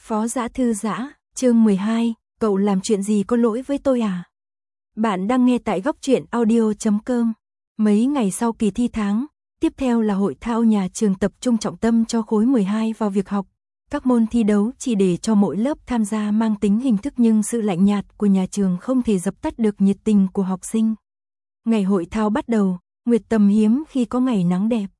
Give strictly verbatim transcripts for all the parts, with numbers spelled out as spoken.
Phó Dã thư giã, chương mười hai, cậu làm chuyện gì có lỗi với tôi à? Bạn đang nghe tại góc truyện audio chấm com. Mấy ngày sau kỳ thi tháng, tiếp theo là hội thao nhà trường tập trung trọng tâm cho khối mười hai vào việc học. Các môn thi đấu chỉ để cho mỗi lớp tham gia mang tính hình thức, nhưng sự lạnh nhạt của nhà trường không thể dập tắt được nhiệt tình của học sinh. Ngày hội thao bắt đầu, nguyệt tầm hiếm khi có ngày nắng đẹp.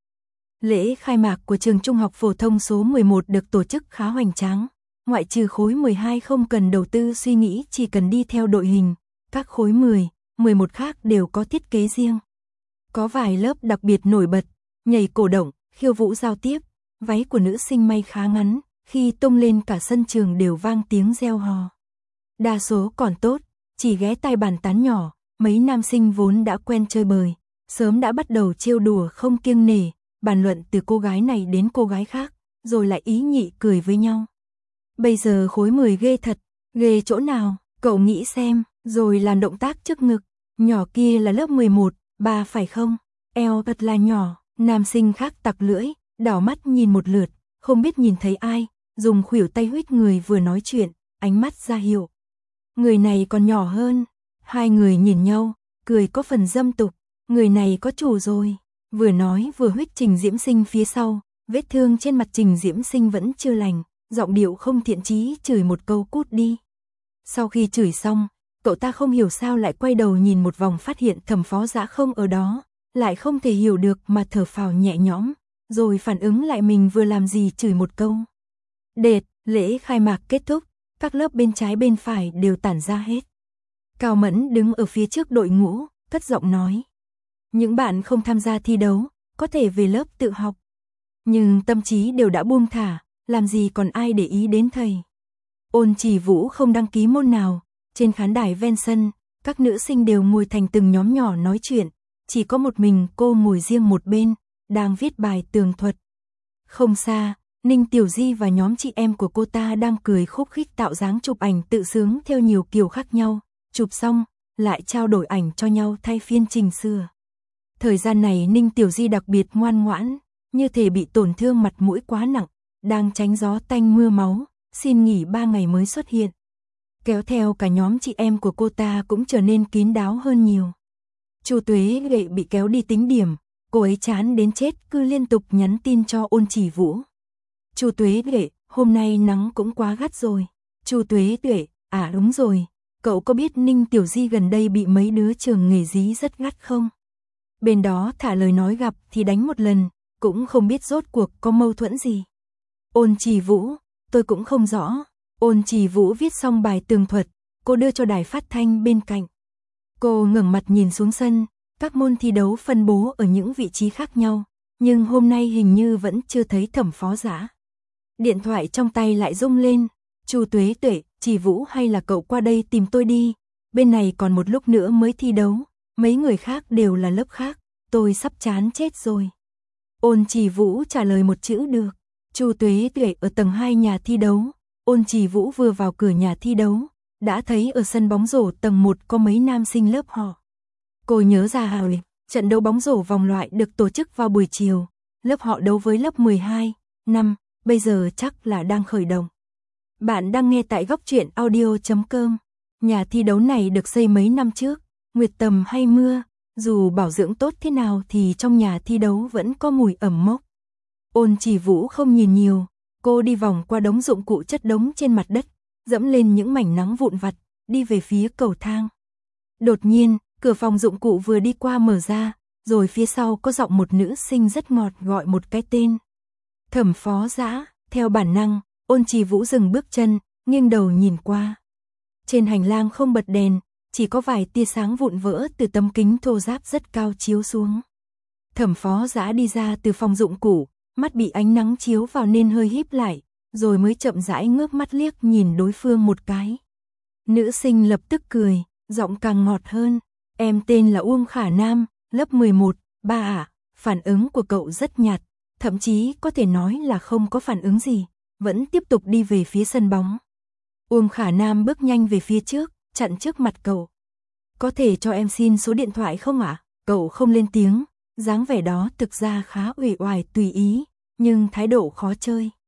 Lễ khai mạc của trường trung học phổ thông số mười một được tổ chức khá hoành tráng. Ngoại trừ khối mười hai không cần đầu tư suy nghĩ, chỉ cần đi theo đội hình, các khối mười, mười một khác đều có thiết kế riêng. Có vài lớp đặc biệt nổi bật, nhảy cổ động, khiêu vũ giao tiếp, váy của nữ sinh may khá ngắn, khi tung lên cả sân trường đều vang tiếng reo hò. Đa số còn tốt, chỉ ghé tai bàn tán nhỏ, mấy nam sinh vốn đã quen chơi bời, sớm đã bắt đầu trêu đùa không kiêng nể, bàn luận từ cô gái này đến cô gái khác, rồi lại ý nhị cười với nhau. Bây giờ khối mười ghê thật, ghê chỗ nào, cậu nghĩ xem, rồi làm động tác trước ngực, nhỏ kia là lớp mười một, ba phải không, eo thật là nhỏ, nam sinh khác tặc lưỡi, đảo mắt nhìn một lượt, không biết nhìn thấy ai, dùng khuỷu tay huých người vừa nói chuyện, ánh mắt ra hiệu. Người này còn nhỏ hơn, hai người nhìn nhau, cười có phần dâm tục, người này có chủ rồi, vừa nói vừa huých Trình Diễm Sinh phía sau, vết thương trên mặt Trình Diễm Sinh vẫn chưa lành. Giọng điệu không thiện chí chửi một câu cút đi. Sau khi chửi xong, cậu ta không hiểu sao lại quay đầu nhìn một vòng, phát hiện Thẩm Phó Dã không ở đó, lại không thể hiểu được mà thở phào nhẹ nhõm, rồi phản ứng lại mình vừa làm gì chửi một câu. Đệt, lễ khai mạc kết thúc, các lớp bên trái bên phải đều tản ra hết. Cao Mẫn đứng ở phía trước đội ngũ, cất giọng nói. Những bạn không tham gia thi đấu, có thể về lớp tự học. Nhưng tâm trí đều đã buông thả. Làm gì còn ai để ý đến thầy. Ôn Chỉ Vũ không đăng ký môn nào, trên khán đài ven sân, các nữ sinh đều ngồi thành từng nhóm nhỏ nói chuyện, chỉ có một mình cô ngồi riêng một bên, đang viết bài tường thuật. Không xa, Ninh Tiểu Di và nhóm chị em của cô ta đang cười khúc khích tạo dáng chụp ảnh tự sướng theo nhiều kiểu khác nhau, chụp xong, lại trao đổi ảnh cho nhau thay phiên chỉnh sửa. Thời gian này Ninh Tiểu Di đặc biệt ngoan ngoãn, như thể bị tổn thương mặt mũi quá nặng. Đang tránh gió tanh mưa máu, xin nghỉ ba ngày mới xuất hiện. Kéo theo cả nhóm chị em của cô ta cũng trở nên kín đáo hơn nhiều. Chu Tuế Lệ bị kéo đi tính điểm, cô ấy chán đến chết cứ liên tục nhắn tin cho Ôn Chỉ Vũ. Chu Tuế Lệ, hôm nay nắng cũng quá gắt rồi. Chu Tuế Lệ, à đúng rồi, cậu có biết Ninh Tiểu Di gần đây bị mấy đứa trường nghề dí rất gắt không? Bên đó thả lời nói gặp thì đánh một lần, cũng không biết rốt cuộc có mâu thuẫn gì. Ôn Chỉ Vũ, tôi cũng không rõ. Ôn Chỉ Vũ viết xong bài tường thuật, cô đưa cho đài phát thanh bên cạnh. Cô ngẩng mặt nhìn xuống sân, các môn thi đấu phân bố ở những vị trí khác nhau, nhưng hôm nay hình như vẫn chưa thấy Thẩm Phó Dã. Điện thoại trong tay lại rung lên, Chu Tuế Tuệ, Chỉ Vũ hay là cậu qua đây tìm tôi đi, bên này còn một lúc nữa mới thi đấu, mấy người khác đều là lớp khác, tôi sắp chán chết rồi. Ôn Chỉ Vũ trả lời một chữ được. Chu Tuế Tuệ ở tầng hai nhà thi đấu, Ôn Chỉ Vũ vừa vào cửa nhà thi đấu, đã thấy ở sân bóng rổ tầng một có mấy nam sinh lớp họ. Cô nhớ ra rồi, trận đấu bóng rổ vòng loại được tổ chức vào buổi chiều, lớp họ đấu với lớp mười hai, năm, bây giờ chắc là đang khởi động. Bạn đang nghe tại góc truyện audio chấm com. Nhà thi đấu này được xây mấy năm trước, nguyệt tầm hay mưa, dù bảo dưỡng tốt thế nào thì trong nhà thi đấu vẫn có mùi ẩm mốc. Ôn Chỉ Vũ không nhìn nhiều, cô đi vòng qua đống dụng cụ chất đống trên mặt đất, dẫm lên những mảnh nắng vụn vặt, đi về phía cầu thang. Đột nhiên, cửa phòng dụng cụ vừa đi qua mở ra, rồi phía sau có giọng một nữ sinh rất ngọt gọi một cái tên. Thẩm Phó Dã, theo bản năng, Ôn Chỉ Vũ dừng bước chân, nghiêng đầu nhìn qua. Trên hành lang không bật đèn, chỉ có vài tia sáng vụn vỡ từ tấm kính thô ráp rất cao chiếu xuống. Thẩm Phó Dã đi ra từ phòng dụng cụ, mắt bị ánh nắng chiếu vào nên hơi híp lại, rồi mới chậm rãi ngước mắt liếc nhìn đối phương một cái. Nữ sinh lập tức cười, giọng càng ngọt hơn. Em tên là Uông Khả Nam, lớp mười một, ba ạ. Phản ứng của cậu rất nhạt, thậm chí có thể nói là không có phản ứng gì, vẫn tiếp tục đi về phía sân bóng. Uông Khả Nam bước nhanh về phía trước, chặn trước mặt cậu. Có thể cho em xin số điện thoại không ạ? Cậu không lên tiếng, dáng vẻ đó thực ra khá uể oải tùy ý, nhưng thái độ khó chơi.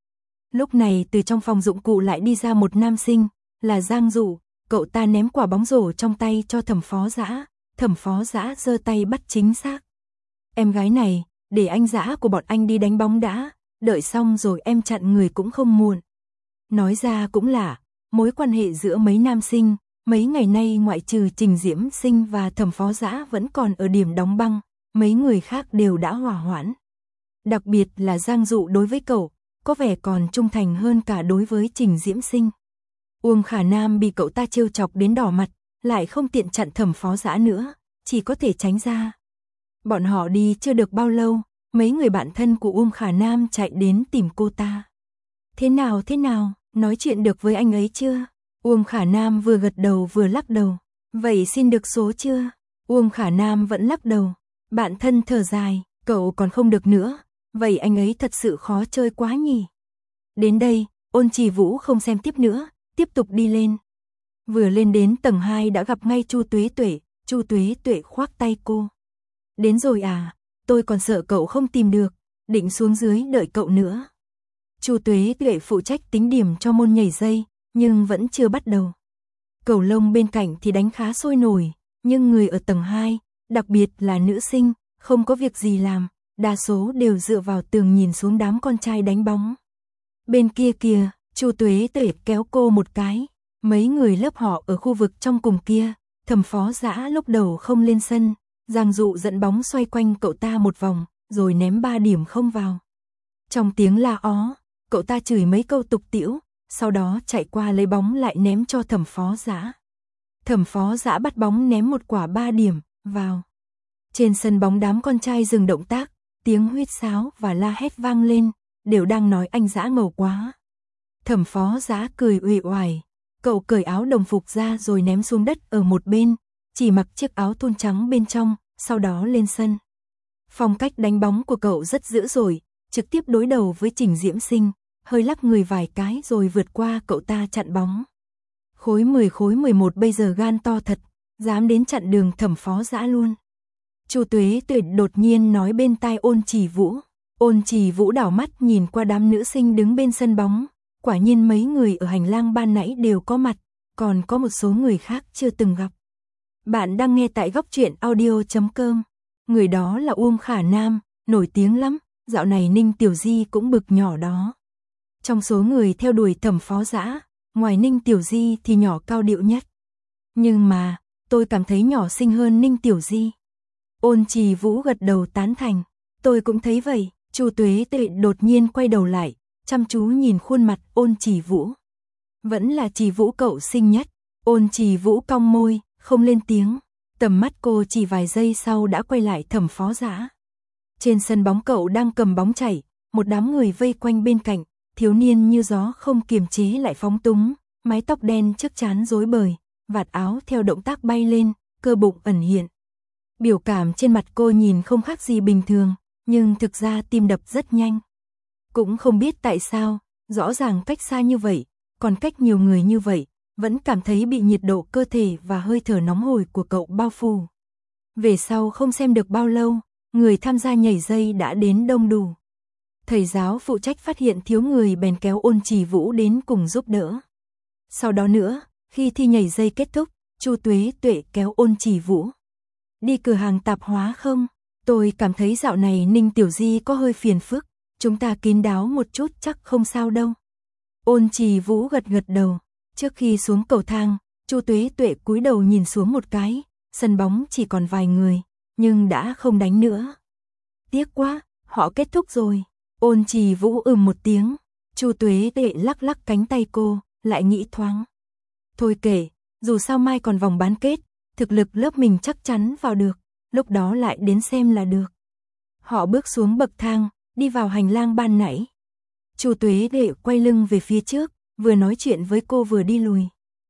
Lúc này từ trong phòng dụng cụ lại đi ra một nam sinh, là Giang Dụ, cậu ta ném quả bóng rổ trong tay cho Thẩm Phó Dã, Thẩm Phó Dã giơ tay bắt chính xác. Em gái này, để anh Dã của bọn anh đi đánh bóng đã, đợi xong rồi em chặn người cũng không muộn. Nói ra cũng lạ, mối quan hệ giữa mấy nam sinh, mấy ngày nay ngoại trừ Trình Diễm Sinh và Thẩm Phó Dã vẫn còn ở điểm đóng băng, mấy người khác đều đã hòa hoãn. Đặc biệt là Giang Dụ đối với cậu, có vẻ còn trung thành hơn cả đối với Trình Diễm Sinh. Uông Khả Nam bị cậu ta trêu chọc đến đỏ mặt, lại không tiện chặn Thẩm Phó Dã nữa, chỉ có thể tránh ra. Bọn họ đi chưa được bao lâu, mấy người bạn thân của Uông Khả Nam chạy đến tìm cô ta. Thế nào thế nào, nói chuyện được với anh ấy chưa? Uông Khả Nam vừa gật đầu vừa lắc đầu. Vậy xin được số chưa? Uông Khả Nam vẫn lắc đầu. Bạn thân thở dài, cậu còn không được nữa. Vậy anh ấy thật sự khó chơi quá nhỉ. Đến đây, Ôn Trì Vũ không xem tiếp nữa, tiếp tục đi lên. Vừa lên đến tầng hai đã gặp ngay Chu Tuế Tuệ, Chu Tuế Tuệ khoác tay cô. Đến rồi à, tôi còn sợ cậu không tìm được, định xuống dưới đợi cậu nữa. Chu Tuế Tuệ phụ trách tính điểm cho môn nhảy dây, nhưng vẫn chưa bắt đầu. Cầu lông bên cạnh thì đánh khá sôi nổi, nhưng người ở tầng hai, đặc biệt là nữ sinh, không có việc gì làm, đa số đều dựa vào tường nhìn xuống đám con trai đánh bóng. Bên kia kìa, Chu Tuế Tuệ kéo cô một cái, mấy người lớp họ ở khu vực trong cùng kia, Thẩm Phó Dã lúc đầu không lên sân, Giang Dụ dẫn bóng xoay quanh cậu ta một vòng, rồi ném ba điểm không vào. Trong tiếng la ó, cậu ta chửi mấy câu tục tĩu, sau đó chạy qua lấy bóng lại ném cho Thẩm Phó Dã. Thẩm Phó Dã bắt bóng ném một quả ba điểm, vào. Trên sân bóng đám con trai dừng động tác, tiếng huýt sáo và la hét vang lên, đều đang nói anh Dã ngầu quá. Thẩm Phó Dã cười uể oải, cậu cởi áo đồng phục ra rồi ném xuống đất ở một bên, chỉ mặc chiếc áo thun trắng bên trong, sau đó lên sân. Phong cách đánh bóng của cậu rất dữ dội, trực tiếp đối đầu với Trình Diễm Sinh, hơi lắc người vài cái rồi vượt qua cậu ta chặn bóng. Khối mười khối mười một bây giờ gan to thật, dám đến chặn đường Thẩm Phó Dã luôn. Chu Tuế Tuệ đột nhiên nói bên tai Ôn Trì Vũ. Ôn Trì Vũ đảo mắt nhìn qua đám nữ sinh đứng bên sân bóng, quả nhiên mấy người ở hành lang ban nãy đều có mặt, còn có một số người khác chưa từng gặp. Bạn đang nghe tại góc truyện audio chấm com. Người đó là Uông Khả Nam, nổi tiếng lắm, dạo này Ninh Tiểu Di cũng bực nhỏ đó. Trong số người theo đuổi Thẩm Phó Dã, ngoài Ninh Tiểu Di thì nhỏ cao điệu nhất. Nhưng mà, tôi cảm thấy nhỏ xinh hơn Ninh Tiểu Di. Ôn Trì Vũ gật đầu tán thành. Tôi cũng thấy vậy. Chu Tuế Tuệ đột nhiên quay đầu lại, chăm chú nhìn khuôn mặt Ôn Trì Vũ. Vẫn là Trì Vũ cậu xinh nhất. Ôn Trì Vũ cong môi, không lên tiếng. Tầm mắt cô chỉ vài giây sau đã quay lại Thẩm Phó Dã. Trên sân bóng cậu đang cầm bóng chạy, một đám người vây quanh bên cạnh, thiếu niên như gió không kiềm chế lại phóng túng, mái tóc đen trước trán rối bời, vạt áo theo động tác bay lên, cơ bụng ẩn hiện. Biểu cảm trên mặt cô nhìn không khác gì bình thường, nhưng thực ra tim đập rất nhanh. Cũng không biết tại sao, rõ ràng cách xa như vậy, còn cách nhiều người như vậy, vẫn cảm thấy bị nhiệt độ cơ thể và hơi thở nóng hổi của cậu bao phủ. Về sau không xem được bao lâu, người tham gia nhảy dây đã đến đông đủ. Thầy giáo phụ trách phát hiện thiếu người bèn kéo Ôn Trì Vũ đến cùng giúp đỡ. Sau đó nữa, khi thi nhảy dây kết thúc, Chu Tuế Tuệ kéo Ôn Trì Vũ. Đi cửa hàng tạp hóa không? Tôi cảm thấy dạo này Ninh Tiểu Di có hơi phiền phức, chúng ta kín đáo một chút chắc không sao đâu. Ôn Trì Vũ gật gật đầu, trước khi xuống cầu thang, Chu Tuế Tuệ cúi đầu nhìn xuống một cái, sân bóng chỉ còn vài người, nhưng đã không đánh nữa. Tiếc quá, họ kết thúc rồi. Ôn Trì Vũ ừm một tiếng, Chu Tuế Tuệ lắc lắc cánh tay cô, lại nghĩ thoáng. Thôi kể, dù sao mai còn vòng bán kết, thực lực lớp mình chắc chắn vào được, lúc đó lại đến xem là được. Họ bước xuống bậc thang, đi vào hành lang ban nãy. Chu Tuế Tuệ quay lưng về phía trước, vừa nói chuyện với cô vừa đi lùi.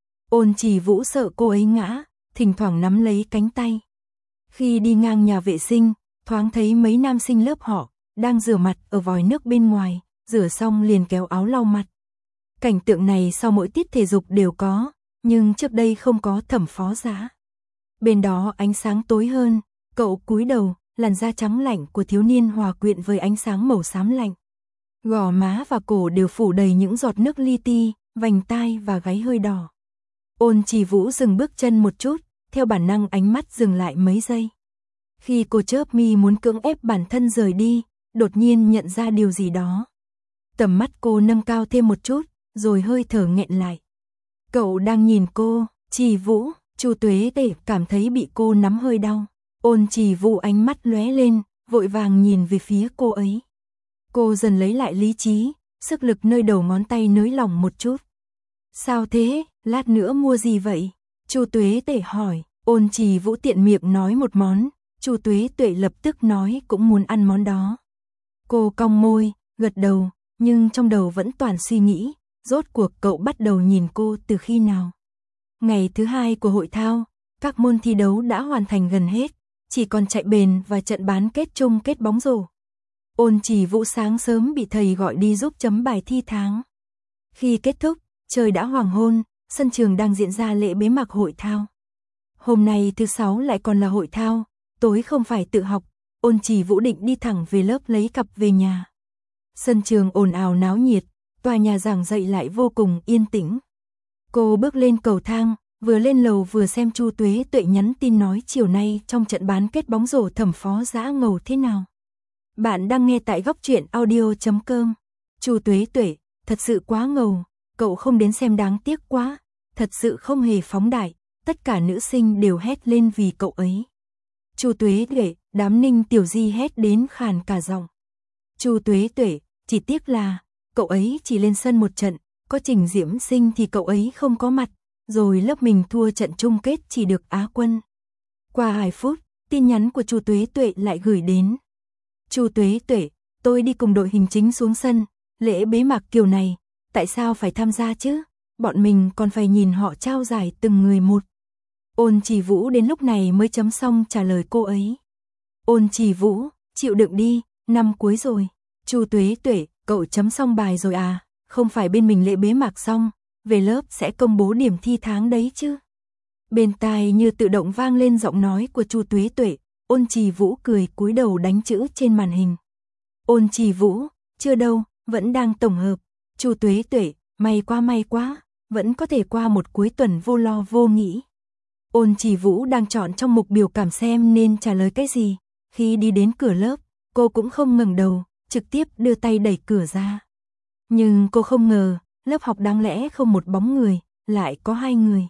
Ôn Trì Vũ sợ cô ấy ngã, thỉnh thoảng nắm lấy cánh tay. Khi đi ngang nhà vệ sinh, thoáng thấy mấy nam sinh lớp họ đang rửa mặt ở vòi nước bên ngoài, rửa xong liền kéo áo lau mặt. Cảnh tượng này sau mỗi tiết thể dục đều có, nhưng trước đây không có Thẩm Phó Dã. Bên đó ánh sáng tối hơn, cậu cúi đầu, làn da trắng lạnh của thiếu niên hòa quyện với ánh sáng màu xám lạnh. Gò má và cổ đều phủ đầy những giọt nước li ti, vành tai và gáy hơi đỏ. Ôn Chỉ Vũ dừng bước chân một chút, theo bản năng ánh mắt dừng lại mấy giây. Khi cô chớp mi muốn cưỡng ép bản thân rời đi, đột nhiên nhận ra điều gì đó. Tầm mắt cô nâng cao thêm một chút, rồi hơi thở nghẹn lại. Cậu đang nhìn cô, Chỉ Vũ. Chu Tuế Tể cảm thấy bị cô nắm hơi đau. Ôn Chỉ Vũ ánh mắt lóe lên, vội vàng nhìn về phía cô ấy. Cô dần lấy lại lý trí, sức lực nơi đầu ngón tay nới lỏng một chút. Sao thế, lát nữa mua gì vậy? Chu Tuế Tể hỏi. Ôn Chỉ Vũ tiện miệng nói một món, Chu Tuế Tuệ lập tức nói cũng muốn ăn món đó. Cô cong môi, gật đầu, nhưng trong đầu vẫn toàn suy nghĩ, rốt cuộc cậu bắt đầu nhìn cô từ khi nào? Ngày thứ hai của hội thao, các môn thi đấu đã hoàn thành gần hết, chỉ còn chạy bền và trận bán kết chung kết bóng rổ. Ôn Chỉ Vũ sáng sớm bị thầy gọi đi giúp chấm bài thi tháng. Khi kết thúc, trời đã hoàng hôn, sân trường đang diễn ra lễ bế mạc hội thao. Hôm nay thứ sáu lại còn là hội thao, tối không phải tự học, Ôn Chỉ Vũ định đi thẳng về lớp lấy cặp về nhà. Sân trường ồn ào náo nhiệt, tòa nhà giảng dạy lại vô cùng yên tĩnh. Cô bước lên cầu thang, vừa lên lầu vừa xem Chu Tuế Tuệ nhắn tin nói chiều nay trong trận bán kết bóng rổ Thẩm Phó Dã ngầu thế nào. Bạn đang nghe tại góc truyện audio chấm com. Chu Tuế Tuệ, thật sự quá ngầu, cậu không đến xem đáng tiếc quá, thật sự không hề phóng đại, tất cả nữ sinh đều hét lên vì cậu ấy. Chu Tuế Tuệ, đám Ninh Tiểu Di hét đến khàn cả giọng. Chu Tuế Tuệ, chỉ tiếc là, cậu ấy chỉ lên sân một trận, có Trình Diễm Sinh thì cậu ấy không có mặt, rồi lớp mình thua trận chung kết chỉ được Á quân. Qua hai phút, tin nhắn của Chu Tuế Tuệ lại gửi đến. Chu Tuế Tuệ, tôi đi cùng đội hình chính xuống sân, lễ bế mạc kiểu này, tại sao phải tham gia chứ? Bọn mình còn phải nhìn họ trao giải từng người một. Ôn Chỉ Vũ đến lúc này mới chấm xong trả lời cô ấy. Ôn Chỉ Vũ, chịu đựng đi, năm cuối rồi. Chu Tuế Tuệ, cậu chấm xong bài rồi à? Không phải bên mình lễ bế mạc xong, về lớp sẽ công bố điểm thi tháng đấy chứ? Bên tai như tự động vang lên giọng nói của Chu Tuế Tuệ, Ôn Chỉ Vũ cười cúi đầu đánh chữ trên màn hình. Ôn Chỉ Vũ, chưa đâu, vẫn đang tổng hợp. Chu Tuế Tuệ, may quá may quá, vẫn có thể qua một cuối tuần vô lo vô nghĩ. Ôn Chỉ Vũ đang chọn trong mục biểu cảm xem nên trả lời cái gì. Khi đi đến cửa lớp, cô cũng không ngẩng đầu, trực tiếp đưa tay đẩy cửa ra. Nhưng cô không ngờ, lớp học đáng lẽ không một bóng người, lại có hai người.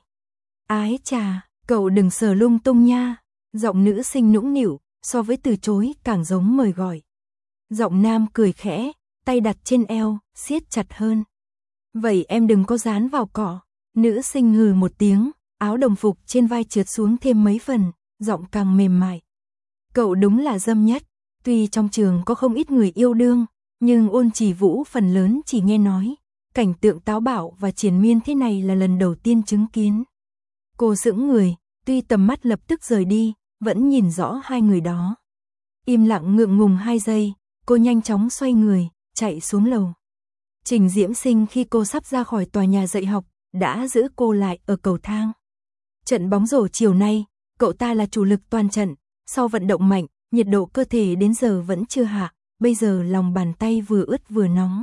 Ái chà, cậu đừng sờ lung tung nha. Giọng nữ sinh nũng nịu, so với từ chối càng giống mời gọi. Giọng nam cười khẽ, tay đặt trên eo, siết chặt hơn. Vậy em đừng có dán vào cỏ. Nữ sinh hừ một tiếng, áo đồng phục trên vai trượt xuống thêm mấy phần, giọng càng mềm mại. Cậu đúng là dâm nhất, tuy trong trường có không ít người yêu đương, nhưng Ôn Chỉ Vũ phần lớn chỉ nghe nói. Cảnh tượng táo bạo và triền miên thế này là lần đầu tiên chứng kiến. Cô sững người, tuy tầm mắt lập tức rời đi, vẫn nhìn rõ hai người đó. Im lặng ngượng ngùng hai giây, cô nhanh chóng xoay người, chạy xuống lầu. Trình Diễm Sinh khi cô sắp ra khỏi tòa nhà dạy học, đã giữ cô lại ở cầu thang. Trận bóng rổ chiều nay, cậu ta là chủ lực toàn trận, sau vận động mạnh, nhiệt độ cơ thể đến giờ vẫn chưa hạ, bây giờ lòng bàn tay vừa ướt vừa nóng.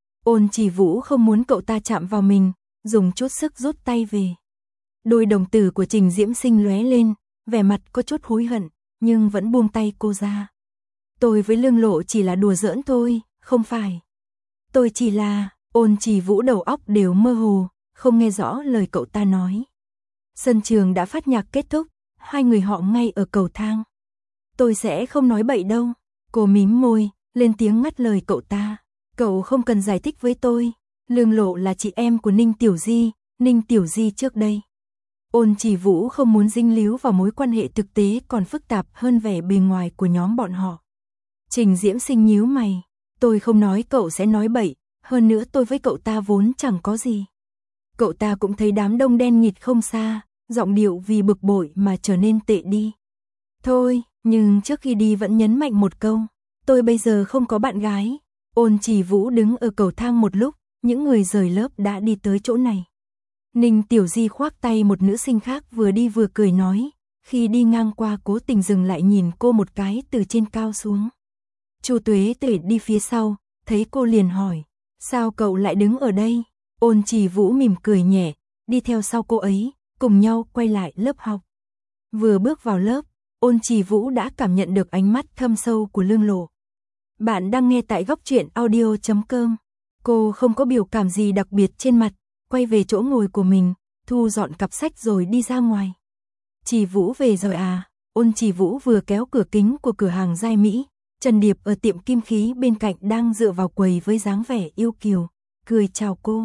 Ôn Chỉ Vũ không muốn cậu ta chạm vào mình, dùng chút sức rút tay về. Đôi đồng tử của Trình Diễm Sinh lóe lên, vẻ mặt có chút hối hận, nhưng vẫn buông tay cô ra. Tôi với Lương Lộ chỉ là đùa giỡn thôi, không phải. Tôi chỉ là, Ôn Chỉ Vũ đầu óc đều mơ hồ, không nghe rõ lời cậu ta nói. Sân trường đã phát nhạc kết thúc, hai người họ ngay ở cầu thang. Tôi sẽ không nói bậy đâu. Cô mím môi, lên tiếng ngắt lời cậu ta. Cậu không cần giải thích với tôi. Lương Lộ là chị em của Ninh Tiểu Di, Ninh Tiểu Di trước đây. Ôn Chỉ Vũ không muốn dính líu vào mối quan hệ thực tế còn phức tạp hơn vẻ bề ngoài của nhóm bọn họ. Trình Diễm Sinh nhíu mày. Tôi không nói cậu sẽ nói bậy, hơn nữa tôi với cậu ta vốn chẳng có gì. Cậu ta cũng thấy đám đông đen nghịt không xa, giọng điệu vì bực bội mà trở nên tệ đi. Thôi, nhưng trước khi đi vẫn nhấn mạnh một câu. Tôi bây giờ không có bạn gái. Ôn Chỉ Vũ đứng ở cầu thang một lúc, những người rời lớp đã đi tới chỗ này. Ninh Tiểu Di khoác tay một nữ sinh khác vừa đi vừa cười nói, khi đi ngang qua cố tình dừng lại nhìn cô một cái từ trên cao xuống. Chu Tuế Tuệ đi phía sau, thấy cô liền hỏi, sao cậu lại đứng ở đây? Ôn Trì Vũ mỉm cười nhẹ, đi theo sau cô ấy, cùng nhau quay lại lớp học. Vừa bước vào lớp, Ôn Trì Vũ đã cảm nhận được ánh mắt thâm sâu của Lương Lộ. Bạn đang nghe tại góc truyện audio chấm com. Cô không có biểu cảm gì đặc biệt trên mặt, quay về chỗ ngồi của mình, thu dọn cặp sách rồi đi ra ngoài. Trì Vũ về rồi à? Ôn Trì Vũ vừa kéo cửa kính của cửa hàng Giai Mỹ, Trần Điệp ở tiệm kim khí bên cạnh đang dựa vào quầy với dáng vẻ yêu kiều, cười chào cô.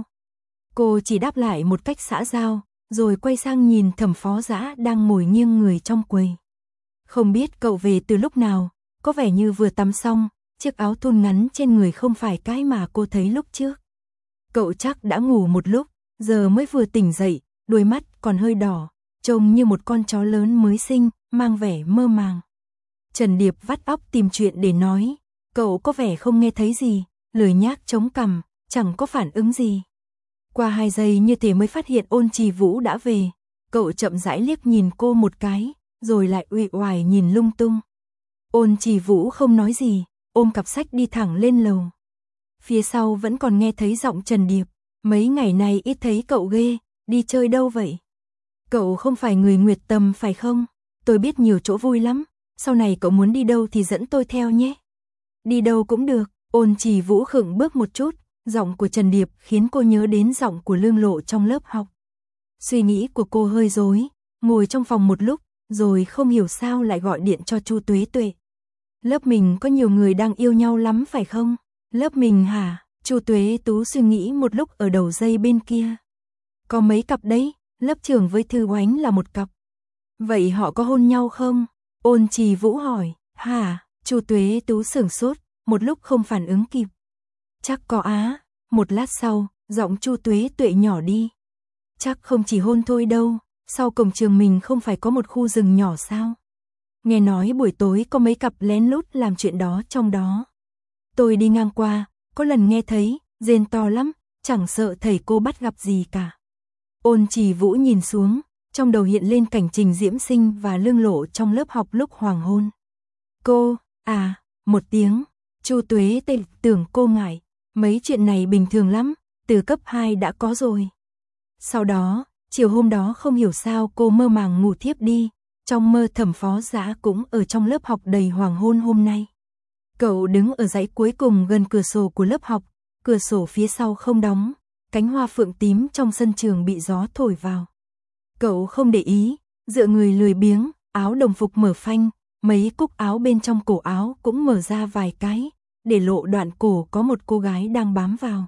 Cô chỉ đáp lại một cách xã giao, rồi quay sang nhìn Thẩm Phó Dã đang ngồi nghiêng người trong quầy. Không biết cậu về từ lúc nào, có vẻ như vừa tắm xong, chiếc áo thun ngắn trên người không phải cái mà cô thấy lúc trước. Cậu chắc đã ngủ một lúc, giờ mới vừa tỉnh dậy, đôi mắt còn hơi đỏ, trông như một con chó lớn mới sinh, mang vẻ mơ màng. Trần Điệp vắt óc tìm chuyện để nói, cậu có vẻ không nghe thấy gì, lười nhác chống cằm, chẳng có phản ứng gì. Qua hai giây như thế mới phát hiện Ôn Trì Vũ đã về, cậu chậm rãi liếc nhìn cô một cái, rồi lại uể oải nhìn lung tung. Ôn Trì Vũ không nói gì, ôm cặp sách đi thẳng lên lầu. Phía sau vẫn còn nghe thấy giọng Trần Điệp, mấy ngày này ít thấy cậu ghê, đi chơi đâu vậy? Cậu không phải người Nguyệt Tầm phải không? Tôi biết nhiều chỗ vui lắm, sau này cậu muốn đi đâu thì dẫn tôi theo nhé. Đi đâu cũng được. Ôn Trì Vũ khựng bước một chút, giọng của Trần Điệp khiến cô nhớ đến giọng của Lương Lộ trong lớp học. Suy nghĩ của cô hơi rối, ngồi trong phòng một lúc, rồi không hiểu sao lại gọi điện cho Chu Tuế Tuệ. Lớp mình có nhiều người đang yêu nhau lắm phải không? Lớp mình hả? Chu Tuế Tú suy nghĩ một lúc ở đầu dây bên kia. Có mấy cặp đấy, lớp trưởng với Thư Oánh là một cặp. Vậy họ có hôn nhau không? Ôn Trì Vũ hỏi. Hả? Chu Tuế Tú sửng sốt, một lúc không phản ứng kịp. Chắc có á. Một lát sau, giọng Chu Tuế Tuệ nhỏ đi. Chắc không chỉ hôn thôi đâu, sau cổng trường mình không phải có một khu rừng nhỏ sao? Nghe nói buổi tối có mấy cặp lén lút làm chuyện đó trong đó. Tôi đi ngang qua, có lần nghe thấy, rên to lắm, chẳng sợ thầy cô bắt gặp gì cả. Ôn Trì Vũ nhìn xuống, trong đầu hiện lên cảnh Trình Diễm Sinh và Lương Lộ trong lớp học lúc hoàng hôn. Cô, à, một tiếng, Chu Tuế Tệ tưởng cô ngại, mấy chuyện này bình thường lắm, từ cấp hai đã có rồi. Sau đó, chiều hôm đó không hiểu sao cô mơ màng ngủ thiếp đi, trong mơ Thẩm Phó Dã cũng ở trong lớp học đầy hoàng hôn hôm nay. Cậu đứng ở dãy cuối cùng gần cửa sổ của lớp học, cửa sổ phía sau không đóng, cánh hoa phượng tím trong sân trường bị gió thổi vào. Cậu không để ý, dựa người lười biếng, áo đồng phục mở phanh, mấy cúc áo bên trong cổ áo cũng mở ra vài cái, để lộ đoạn cổ có một cô gái đang bám vào.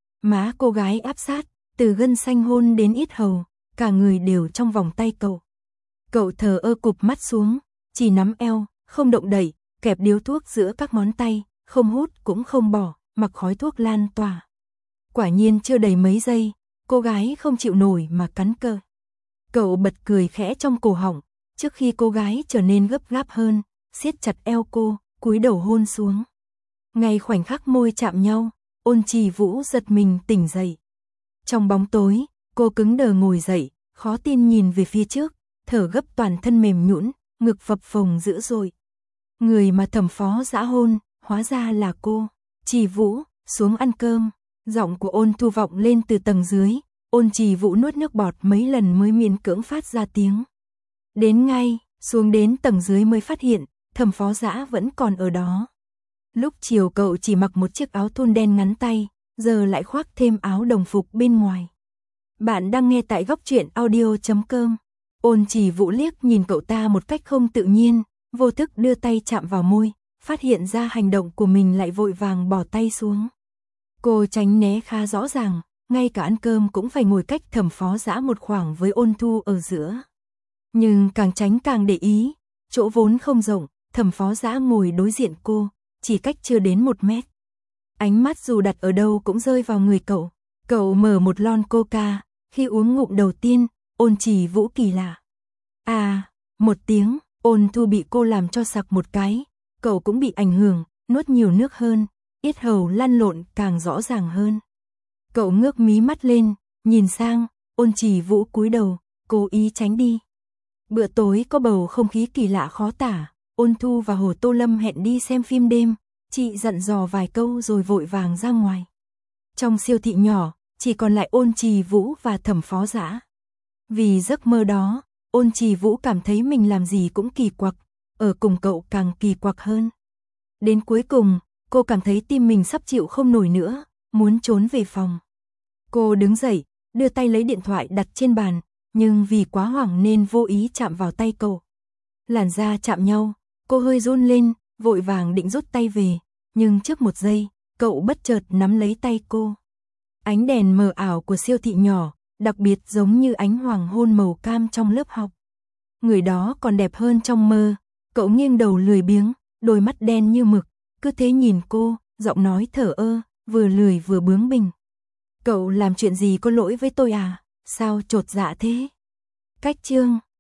Má cô gái áp sát, từ gân xanh hôn đến yết hầu, cả người đều trong vòng tay cậu. Cậu thờ ơ cụp mắt xuống, chỉ nắm eo, không động đậy, kẹp điếu thuốc giữa các ngón tay, không hút cũng không bỏ, mặc khói thuốc lan tỏa. Quả nhiên chưa đầy mấy giây, cô gái không chịu nổi mà cắn cơ. Cậu bật cười khẽ trong cổ họng, trước khi cô gái trở nên gấp gáp hơn, siết chặt eo cô, cúi đầu hôn xuống. Ngay khoảnh khắc môi chạm nhau, Ôn Trì Vũ giật mình tỉnh dậy. Trong bóng tối, cô cứng đờ ngồi dậy, khó tin nhìn về phía trước, thở gấp toàn thân mềm nhũn, ngực phập phồng dữ dội. Người mà Thẩm Phó Dã hôn, hóa ra là cô. Trì Vũ, xuống ăn cơm. Giọng của Ôn Thu vọng lên từ tầng dưới, Ôn Trì Vũ nuốt nước bọt mấy lần mới miễn cưỡng phát ra tiếng. Đến ngay, xuống đến tầng dưới mới phát hiện, Thẩm Phó Dã vẫn còn ở đó. Lúc chiều cậu chỉ mặc một chiếc áo thun đen ngắn tay, giờ lại khoác thêm áo đồng phục bên ngoài. Bạn đang nghe tại góc truyện audio chấm com. Ôn Trì Vũ liếc nhìn cậu ta một cách không tự nhiên, vô thức đưa tay chạm vào môi, phát hiện ra hành động của mình lại vội vàng bỏ tay xuống. Cô tránh né khá rõ ràng, ngay cả ăn cơm cũng phải ngồi cách Thẩm Phó Dã một khoảng với Ôn Thu ở giữa. Nhưng càng tránh càng để ý, chỗ vốn không rộng, Thẩm Phó Dã ngồi đối diện cô, chỉ cách chưa đến một mét. Ánh mắt dù đặt ở đâu cũng rơi vào người cậu. Cậu mở một lon coca, khi uống ngụm đầu tiên, Ôn Trì Vũ kỳ lạ. À, một tiếng, Ôn Thu bị cô làm cho sặc một cái, cậu cũng bị ảnh hưởng, nuốt nhiều nước hơn, yết hầu lăn lộn càng rõ ràng hơn. Cậu ngước mí mắt lên, nhìn sang, Ôn Trì Vũ cúi đầu, cố ý tránh đi. Bữa tối có bầu không khí kỳ lạ khó tả, Ôn Thu và Hồ Tô Lâm hẹn đi xem phim đêm, Chị dặn dò vài câu rồi vội vàng ra ngoài. Trong siêu thị nhỏ, chỉ còn lại Ôn Trì Vũ và Thẩm Phó Dã. Vì giấc mơ đó, Ôn Trì Vũ cảm thấy mình làm gì cũng kỳ quặc, ở cùng cậu càng kỳ quặc hơn. Đến cuối cùng, cô cảm thấy tim mình sắp chịu không nổi nữa, muốn trốn về phòng. Cô đứng dậy, đưa tay lấy điện thoại đặt trên bàn, nhưng vì quá hoảng nên vô ý chạm vào tay cậu. Làn da chạm nhau, cô hơi run lên, vội vàng định rút tay về, nhưng trước một giây, cậu bất chợt nắm lấy tay cô. Ánh đèn mờ ảo của siêu thị nhỏ, đặc biệt giống như ánh hoàng hôn màu cam trong lớp học. Người đó còn đẹp hơn trong mơ, cậu nghiêng đầu lười biếng, đôi mắt đen như mực, cứ thế nhìn cô, giọng nói thở ơ, vừa lười vừa bướng bỉnh. Cậu làm chuyện gì có lỗi với tôi à? Sao chột dạ thế? Cách chương